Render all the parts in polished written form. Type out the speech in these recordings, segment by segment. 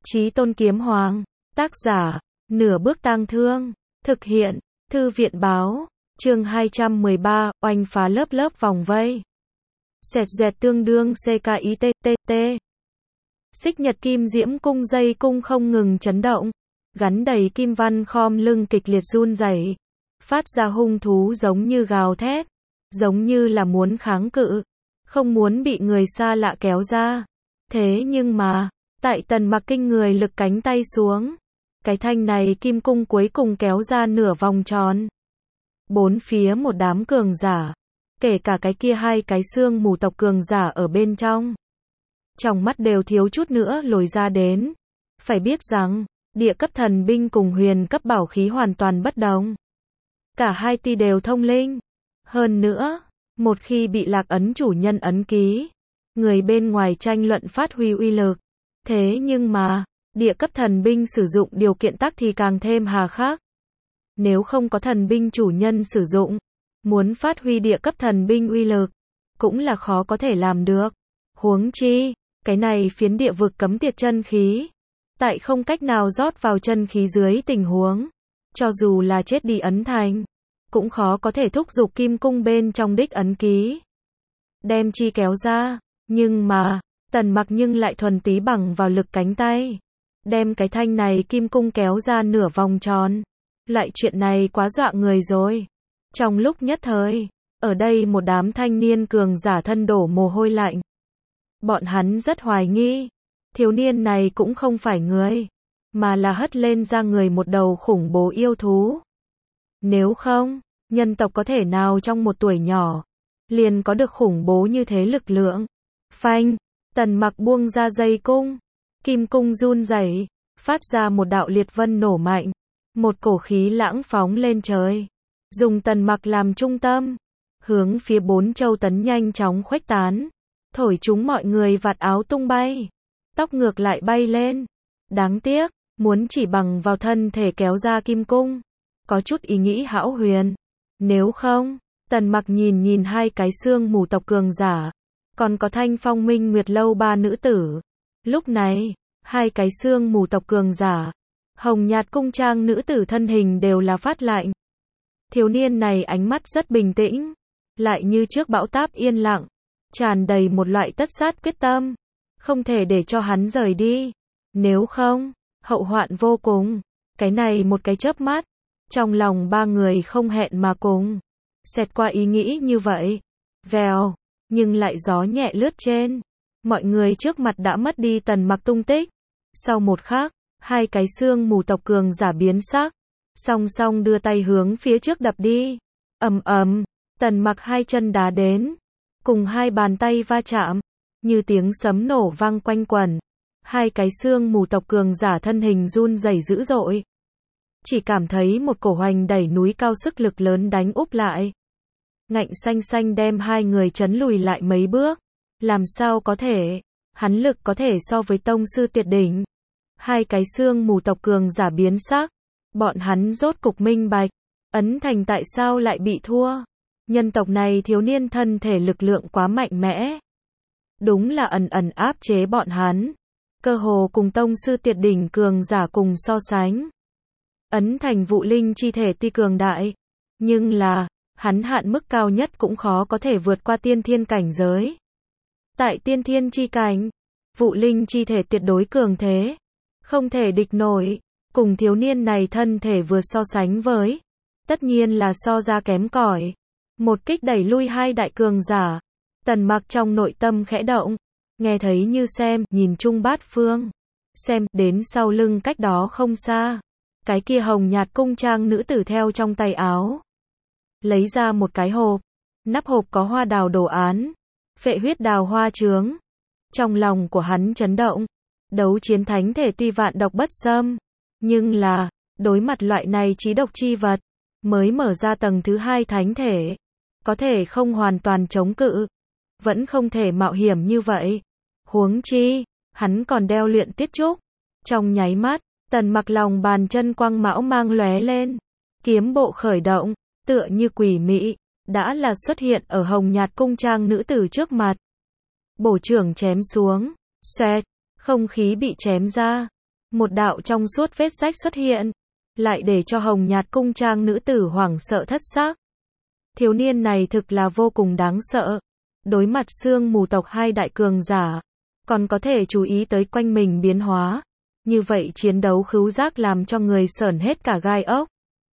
Chí Tôn Kiếm Hoàng, tác giả, Nửa Bước Tang Thương, thực hiện, Thư viện báo, chương 213, oanh phá lớp lớp vòng vây. Xẹt dẹt tương đương CKITTT. Xích Nhật Kim Diễm cung dây cung không ngừng chấn động, gắn đầy kim văn khom lưng kịch liệt run rẩy, phát ra hung thú giống như gào thét, giống như là muốn kháng cự, không muốn bị người xa lạ kéo ra. Thế nhưng mà, tại Tần Mặc kinh người lực cánh tay xuống, cái thanh này kim cung cuối cùng kéo ra nửa vòng tròn. Bốn phía một đám cường giả, kể cả cái kia hai cái xương mù tộc cường giả ở bên trong. Trong mắt đều thiếu chút nữa lồi ra đến. Phải biết rằng, địa cấp thần binh cùng huyền cấp bảo khí hoàn toàn bất đồng. Cả hai ti đều thông linh. Hơn nữa, một khi bị lạc ấn chủ nhân ấn ký, người bên ngoài tranh luận phát huy uy lực. Thế nhưng mà, địa cấp thần binh sử dụng điều kiện tắc thì càng thêm hà khắc. Nếu không có thần binh chủ nhân sử dụng, muốn phát huy địa cấp thần binh uy lực, cũng là khó có thể làm được. Huống chi, cái này phiến địa vực cấm tiệt chân khí, tại không cách nào rót vào chân khí dưới tình huống, cho dù là chết đi ấn thành, cũng khó có thể thúc giục kim cung bên trong đích ấn ký, đem chi kéo ra. Nhưng mà, Tần Mặc nhưng lại thuần túy bằng vào lực cánh tay, đem cái thanh này kim cung kéo ra nửa vòng tròn. Loại chuyện này quá dọa người rồi. Trong lúc nhất thời, ở đây một đám thanh niên cường giả thân đổ mồ hôi lạnh. Bọn hắn rất hoài nghi, thiếu niên này cũng không phải người, mà là hất lên ra người một đầu khủng bố yêu thú. Nếu không, nhân tộc có thể nào trong một tuổi nhỏ, liền có được khủng bố như thế lực lượng. Phanh, Tần Mặc buông ra dây cung, kim cung run rẩy, phát ra một đạo liệt vân nổ mạnh, một cổ khí lãng phóng lên trời, dùng Tần Mặc làm trung tâm, hướng phía bốn châu tấn nhanh chóng khuếch tán, thổi chúng mọi người vạt áo tung bay, tóc ngược lại bay lên. Đáng tiếc, muốn chỉ bằng vào thân thể kéo ra kim cung, có chút ý nghĩ hão huyền. Nếu không, Tần Mặc nhìn hai cái xương mù tộc cường giả, còn có Thanh Phong Minh Nguyệt Lâu ba nữ tử. Lúc này, hai cái xương mù tộc cường giả, hồng nhạt cung trang nữ tử thân hình đều là phát lạnh. Thiếu niên này ánh mắt rất bình tĩnh, lại như trước bão táp yên lặng, tràn đầy một loại tất sát quyết tâm, không thể để cho hắn rời đi. Nếu không, hậu hoạn vô cùng. Cái này một cái chớp mắt, trong lòng ba người không hẹn mà cùng xẹt qua ý nghĩ như vậy. Vèo, nhưng lại gió nhẹ lướt trên, mọi người trước mặt đã mất đi Tần Mặc tung tích. Sau một khắc, hai cái xương mù tộc cường giả biến sắc, song song đưa tay hướng phía trước đập đi. Ầm ầm, Tần Mặc hai chân đá đến, cùng hai bàn tay va chạm, như tiếng sấm nổ vang quanh quẩn. Hai cái xương mù tộc cường giả thân hình run rẩy dữ dội, chỉ cảm thấy một cổ hoành đẩy núi cao sức lực lớn đánh úp lại, ngạnh xanh xanh đem hai người chấn lùi lại mấy bước. Làm sao có thể? Hắn lực có thể so với tông sư tuyệt đỉnh. Hai cái xương mù tộc cường giả biến sắc, bọn hắn rốt cục minh bạch, ấn thành tại sao lại bị thua. Nhân tộc này thiếu niên thân thể lực lượng quá mạnh mẽ, đúng là ẩn ẩn áp chế bọn hắn, cơ hồ cùng tông sư tuyệt đỉnh cường giả cùng so sánh. Ấn thành Vụ Linh chi thể tuy cường đại, nhưng là, hắn hạn mức cao nhất cũng khó có thể vượt qua tiên thiên cảnh giới. Tại tiên thiên chi cảnh, Vụ Linh chi thể tuyệt đối cường thế, không thể địch nổi. Cùng thiếu niên này thân thể vừa so sánh với, tất nhiên là so ra kém cỏi. Một kích đẩy lui hai đại cường giả. Tần Mặc trong nội tâm khẽ động, nghe thấy như xem, nhìn chung bát phương. Xem, đến sau lưng cách đó không xa, cái kia hồng nhạt cung trang nữ tử theo trong tay áo, lấy ra một cái hộp. Nắp hộp có hoa đào đồ án, phệ huyết đào hoa chướng. Trong lòng của hắn chấn động, đấu chiến thánh thể tuy vạn độc bất xâm, nhưng là, đối mặt loại này chí độc chi vật, mới mở ra tầng thứ hai thánh thể, có thể không hoàn toàn chống cự, vẫn không thể mạo hiểm như vậy. Huống chi, hắn còn đeo luyện tiết trúc. Trong nháy mắt, Tần Mặc lòng bàn chân quang mão mang lóe lên, kiếm bộ khởi động, tựa như quỷ mị, đã là xuất hiện ở hồng nhạt cung trang nữ tử trước mặt. Bổ chưởng chém xuống, xoẹt, không khí bị chém ra, một đạo trong suốt vết rách xuất hiện, lại để cho hồng nhạt cung trang nữ tử hoảng sợ thất xác. Thiếu niên này thực là vô cùng đáng sợ. Đối mặt sương mù tộc hai đại cường giả, còn có thể chú ý tới quanh mình biến hóa. Như vậy chiến đấu khứu giác làm cho người sởn hết cả gai ốc.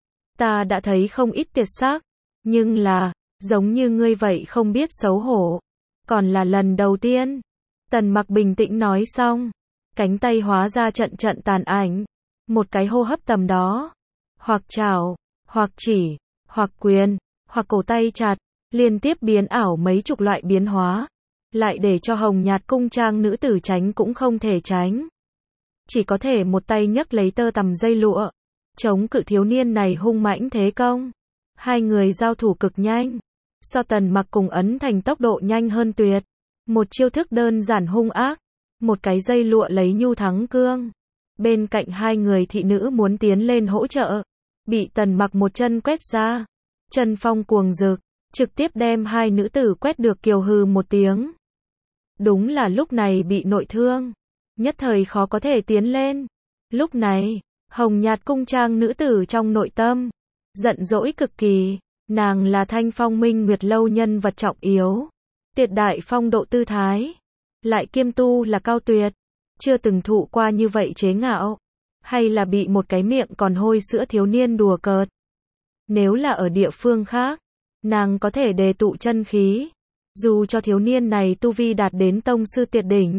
Ta đã thấy không ít tuyệt sắc, nhưng là, giống như ngươi vậy không biết xấu hổ. Còn là lần đầu tiên. Tần Mặc bình tĩnh nói xong, cánh tay hóa ra trận trận tàn ảnh. Một cái hô hấp tầm đó, hoặc chảo, hoặc chỉ, hoặc quyền, hoặc cổ tay chặt, liên tiếp biến ảo mấy chục loại biến hóa, lại để cho hồng nhạt cung trang nữ tử tránh cũng không thể tránh. Chỉ có thể một tay nhấc lấy tơ tằm dây lụa, chống cự thiếu niên này hung mãnh thế công. Hai người giao thủ cực nhanh, so Tần Mặc cùng Ấn Thành tốc độ nhanh hơn tuyệt. Một chiêu thức đơn giản hung ác, một cái dây lụa lấy nhu thắng cương. Bên cạnh hai người thị nữ muốn tiến lên hỗ trợ, bị Tần Mặc một chân quét ra, chân phong cuồng rực, trực tiếp đem hai nữ tử quét được kiều hừ một tiếng. Đúng là lúc này bị nội thương, nhất thời khó có thể tiến lên. Lúc này, hồng nhạt cung trang nữ tử trong nội tâm, giận dỗi cực kỳ, nàng là Thanh Phong Minh Nguyệt Lâu nhân vật trọng yếu, tuyệt đại phong độ tư thái, lại kiêm tu là cao tuyệt, chưa từng thụ qua như vậy chế ngạo, hay là bị một cái miệng còn hôi sữa thiếu niên đùa cợt. Nếu là ở địa phương khác, nàng có thể đề tụ chân khí, dù cho thiếu niên này tu vi đạt đến tông sư tuyệt đỉnh,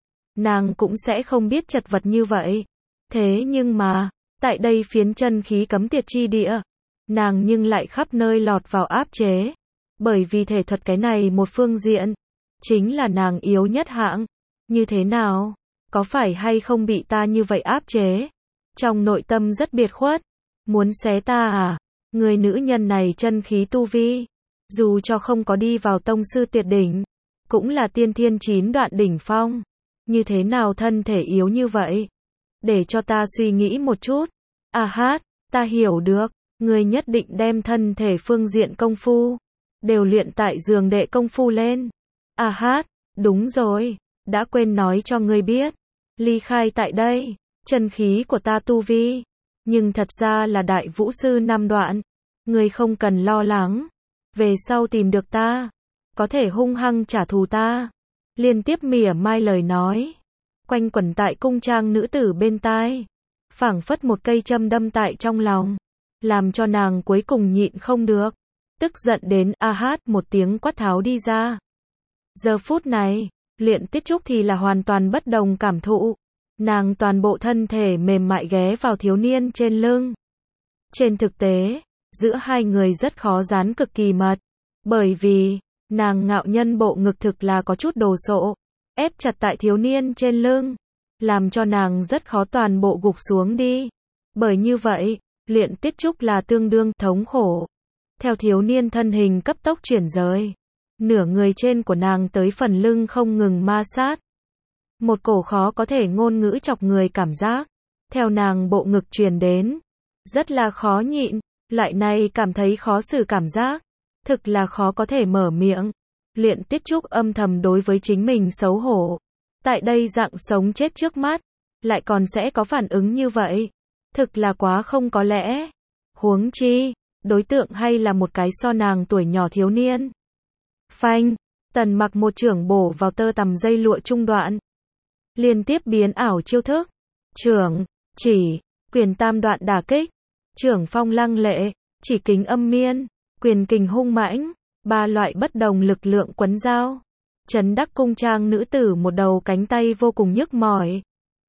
nàng cũng sẽ không biết chật vật như vậy. Thế nhưng mà, tại đây phiến chân khí cấm tiệt chi địa, nàng nhưng lại khắp nơi lọt vào áp chế, bởi vì thể thuật cái này một phương diện, chính là nàng yếu nhất hạng. Như thế nào? Có phải hay không bị ta như vậy áp chế? Trong nội tâm rất biệt khuất, muốn xé ta à? Người nữ nhân này chân khí tu vi, dù cho không có đi vào tông sư tuyệt đỉnh, cũng là tiên thiên 9 đoạn đỉnh phong. Như thế nào thân thể yếu như vậy? Để cho ta suy nghĩ một chút. À hát, ta hiểu được, người nhất định đem thân thể phương diện công phu, đều luyện tại giường đệ công phu lên. À hát, đúng rồi, đã quên nói cho ngươi biết. Ly khai tại đây, chân khí của ta tu vi, nhưng thật ra là đại vũ sư 5 đoạn. Ngươi không cần lo lắng, về sau tìm được ta, có thể hung hăng trả thù ta. Liên tiếp mỉa mai lời nói, quanh quẩn tại cung trang nữ tử bên tai, phảng phất một cây châm đâm tại trong lòng, làm cho nàng cuối cùng nhịn không được, tức giận đến a hát một tiếng quát tháo đi ra. Giờ phút này, Luyện Tiết Trúc thì là hoàn toàn bất đồng cảm thụ, nàng toàn bộ thân thể mềm mại ghé vào thiếu niên trên lưng. Trên thực tế, giữa hai người rất khó dán cực kỳ mật, bởi vì, nàng ngạo nhân bộ ngực thực là có chút đồ sộ, ép chặt tại thiếu niên trên lưng, làm cho nàng rất khó toàn bộ gục xuống đi. Bởi như vậy, Luyện Tiết Trúc là tương đương thống khổ. Theo thiếu niên thân hình cấp tốc chuyển rời, nửa người trên của nàng tới phần lưng không ngừng ma sát. Một cổ khó có thể ngôn ngữ chọc người cảm giác, theo nàng bộ ngực truyền đến, rất là khó nhịn, loại này cảm thấy khó xử cảm giác, thực là khó có thể mở miệng. Luyện Tiết Trúc âm thầm đối với chính mình xấu hổ. Tại đây dạng sống chết trước mắt, lại còn sẽ có phản ứng như vậy, thực là quá không có lẽ. Huống chi, đối tượng hay là một cái so nàng tuổi nhỏ thiếu niên. Phanh, Tần Mặc một chưởng bổ vào tơ tằm dây lụa trung đoạn. Liên tiếp biến ảo chiêu thức, chưởng, chỉ, quyền tam đoạn đả kích, chưởng phong lăng lệ, chỉ kính âm miên, quyền kình hung mãnh, ba loại bất đồng lực lượng quấn giao. Chấn đắc cung trang nữ tử một đầu cánh tay vô cùng nhức mỏi,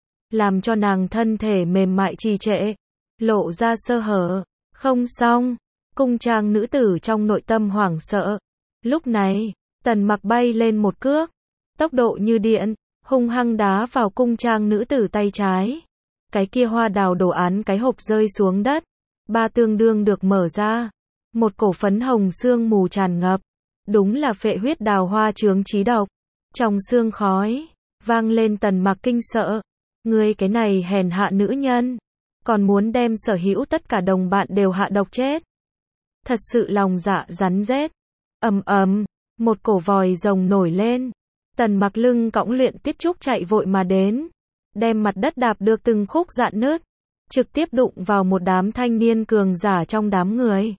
làm cho nàng thân thể mềm mại trì trệ, lộ ra sơ hở. Không xong, cung trang nữ tử trong nội tâm hoảng sợ. Lúc này, Tần Mặc bay lên một cước, tốc độ như điện, hung hăng đá vào cung trang nữ tử tay trái. Cái kia hoa đào đồ án cái hộp rơi xuống đất, ba tương đương được mở ra. Một cổ phấn hồng sương mù tràn ngập, đúng là phệ huyết đào hoa chướng chí độc. Trong sương khói, vang lên Tần Mặc kinh sợ. Ngươi cái này hèn hạ nữ nhân, còn muốn đem sở hữu tất cả đồng bạn đều hạ độc chết. Thật sự lòng dạ rắn rết. Ầm ầm, một cổ vòi rồng nổi lên. Tần Mặc lưng cõng Luyện Tiết Trúc chạy vội mà đến, đem mặt đất đạp được từng khúc rạn nứt, trực tiếp đụng vào một đám thanh niên cường giả trong đám người.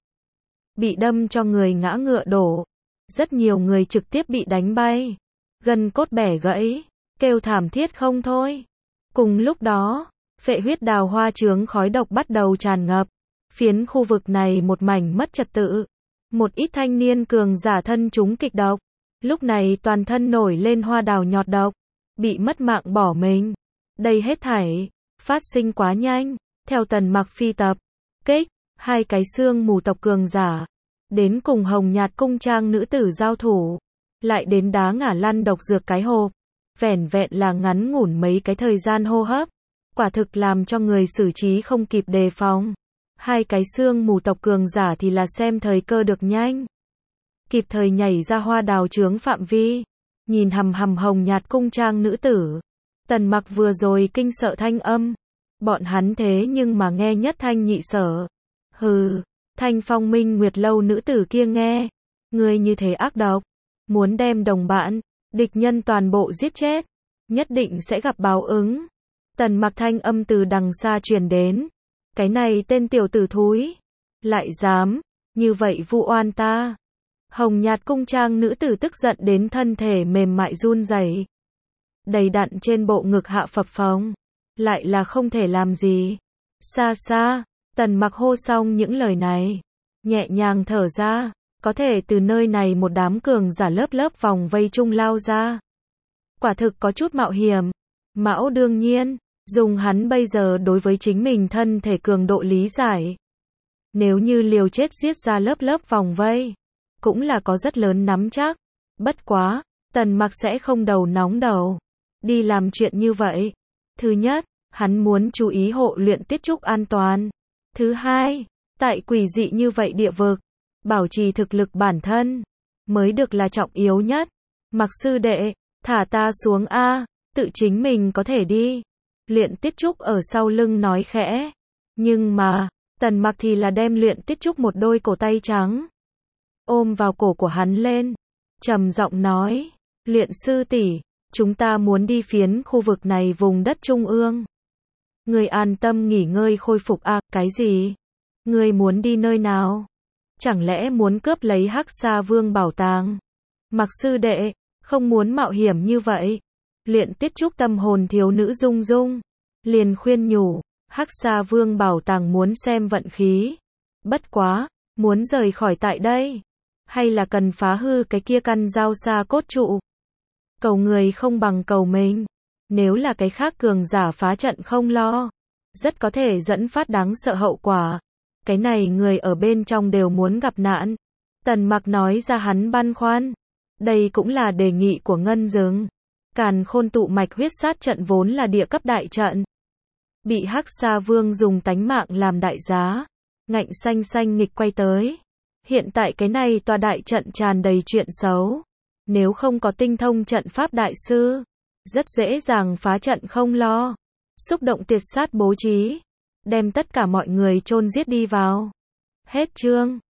Bị đâm cho người ngã ngựa đổ, rất nhiều người trực tiếp bị đánh bay, gân cốt bẻ gãy, kêu thảm thiết không thôi. Cùng lúc đó, phệ huyết đào hoa chướng khói độc bắt đầu tràn ngập, phiến khu vực này một mảnh mất trật tự. Một ít thanh niên cường giả thân chúng kịch độc, lúc này toàn thân nổi lên hoa đào nhọt độc, bị mất mạng bỏ mình. Đây hết thảy phát sinh quá nhanh, theo Tần Mặc phi tập kích, hai cái xương mù tộc cường giả, đến cùng hồng nhạt cung trang nữ tử giao thủ, lại đến đá ngả lăn độc dược cái hộp, vẻn vẹn là ngắn ngủn mấy cái thời gian hô hấp, quả thực làm cho người xử trí không kịp đề phòng. Hai cái xương mù tộc cường giả thì là xem thời cơ được nhanh, kịp thời nhảy ra hoa đào chướng phạm vi, nhìn hầm hầm hồng nhạt cung trang nữ tử. Tần Mặc vừa rồi kinh sợ thanh âm, bọn hắn thế nhưng mà nghe nhất thanh nhị sở. Hừ, Thanh Phong Minh Nguyệt lâu nữ tử kia nghe, ngươi như thế ác độc, muốn đem đồng bạn, địch nhân toàn bộ giết chết, nhất định sẽ gặp báo ứng. Tần Mặc thanh âm từ đằng xa truyền đến, cái này tên tiểu tử thúi, lại dám như vậy vu oan ta. Hồng nhạt cung trang nữ tử tức giận đến thân thể mềm mại run rẩy, đầy đặn trên bộ ngực hạ phập phồng, lại là không thể làm gì. Xa xa, Tần Mặc hô xong những lời này, nhẹ nhàng thở ra, có thể từ nơi này một đám cường giả lớp lớp vòng vây chung lao ra. Quả thực có chút mạo hiểm. Mão đương nhiên, dùng hắn bây giờ đối với chính mình thân thể cường độ lý giải, nếu như liều chết giết ra lớp lớp vòng vây, cũng là có rất lớn nắm chắc. Bất quá, Tần Mặc sẽ không đầu nóng đầu đi làm chuyện như vậy. Thứ nhất, hắn muốn chú ý hộ luyện Tiết Trúc an toàn. Thứ hai, tại quỷ dị như vậy địa vực, bảo trì thực lực bản thân mới được là trọng yếu nhất. Mặc sư đệ, thả ta xuống a, tự chính mình có thể đi. Luyện Tiết Trúc ở sau lưng nói khẽ. Nhưng mà, Tần Mặc thì là đem Luyện Tiết Trúc một đôi cổ tay trắng ôm vào cổ của hắn lên, trầm giọng nói, Luyện sư tỷ, chúng ta muốn đi phiến khu vực này vùng đất trung ương. Ngươi an tâm nghỉ ngơi khôi phục à, cái gì? Ngươi muốn đi nơi nào? Chẳng lẽ muốn cướp lấy Hắc Sa Vương bảo tàng? Mặc sư đệ, không muốn mạo hiểm như vậy. Luyện Tiết Trúc tâm hồn thiếu nữ rung rung, liền khuyên nhủ, Hắc Sa Vương bảo tàng muốn xem vận khí. Bất quá, muốn rời khỏi tại đây, hay là cần phá hư cái kia căn giao xa cốt trụ? Cầu người không bằng cầu mình. Nếu là cái khác cường giả phá trận không lo, rất có thể dẫn phát đáng sợ hậu quả. Cái này người ở bên trong đều muốn gặp nạn. Tần Mặc nói ra hắn băn khoăn. Đây cũng là đề nghị của Ngân Dừng. Càn Khôn tụ mạch huyết sát trận vốn là địa cấp đại trận, bị Hắc Sa Vương dùng tánh mạng làm đại giá, ngạnh xanh xanh nghịch quay tới. Hiện tại cái này tòa đại trận tràn đầy chuyện xấu. Nếu không có tinh thông trận pháp đại sư, rất dễ dàng phá trận không lo. Xúc động tiệt sát bố trí, đem tất cả mọi người chôn giết đi vào. Hết chương.